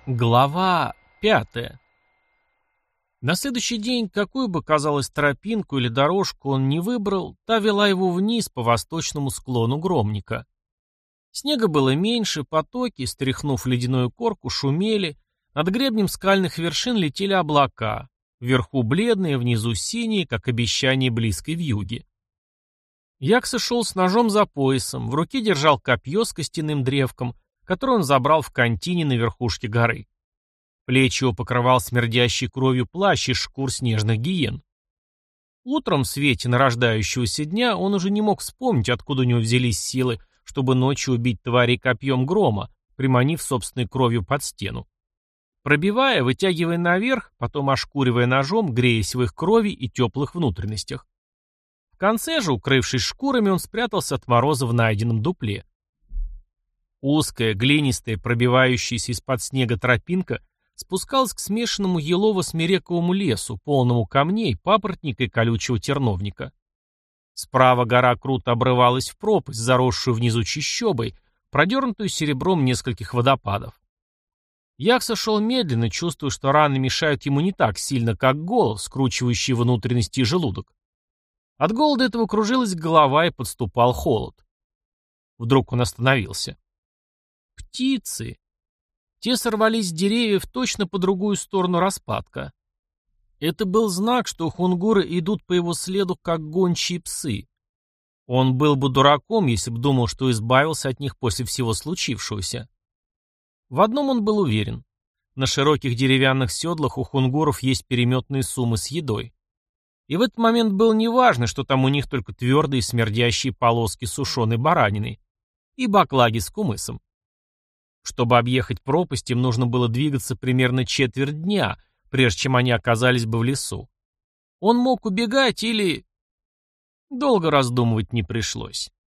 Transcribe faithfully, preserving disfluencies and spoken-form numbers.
Глава пятая. На следующий день, какую бы, казалось, тропинку или дорожку он не выбрал, та вела его вниз по восточному склону Громника. Снега было меньше, потоки, стряхнув ледяную корку, шумели, над гребнем скальных вершин летели облака, вверху бледные, внизу синие, как обещание близкой вьюги. Якса шел с ножом за поясом, в руке держал копье с костяным древком, который он забрал в контине на верхушке горы. Плечи его покрывал смердящий кровью плащ из шкур снежных гиен. Утром в свете нарождающегося дня он уже не мог вспомнить, откуда у него взялись силы, чтобы ночью убить тварей копьем грома, приманив собственной кровью под стену. Пробивая, вытягивая наверх, потом ошкуривая ножом, греясь в их крови и теплых внутренностях. В конце же, укрывшись шкурами, он спрятался от мороза в найденном дупле. Узкая, глинистая, пробивающаяся из-под снега тропинка спускалась к смешанному елово-смерековому лесу, полному камней, папоротника и колючего терновника. Справа гора круто обрывалась в пропасть, заросшую внизу чащобой, продернутую серебром нескольких водопадов. Якса шел медленно, чувствуя, что раны мешают ему не так сильно, как голод, скручивающий внутренности и желудок. От голода этого кружилась голова и подступал холод. Вдруг он остановился. Птицы. Те сорвались с деревьев точно по другую сторону распадка. Это был знак, что хунгуры идут по его следу, как гончие псы. Он был бы дураком, если бы думал, что избавился от них после всего случившегося. В одном он был уверен. На широких деревянных седлах у хунгуров есть переметные суммы с едой. И в этот момент было неважно, что там у них только твердые смердящие полоски сушеной баранины и баклаги с кумысом. Чтобы объехать пропасть, им нужно было двигаться примерно четверть дня, прежде чем они оказались бы в лесу. Он мог убегать или... Долго раздумывать не пришлось.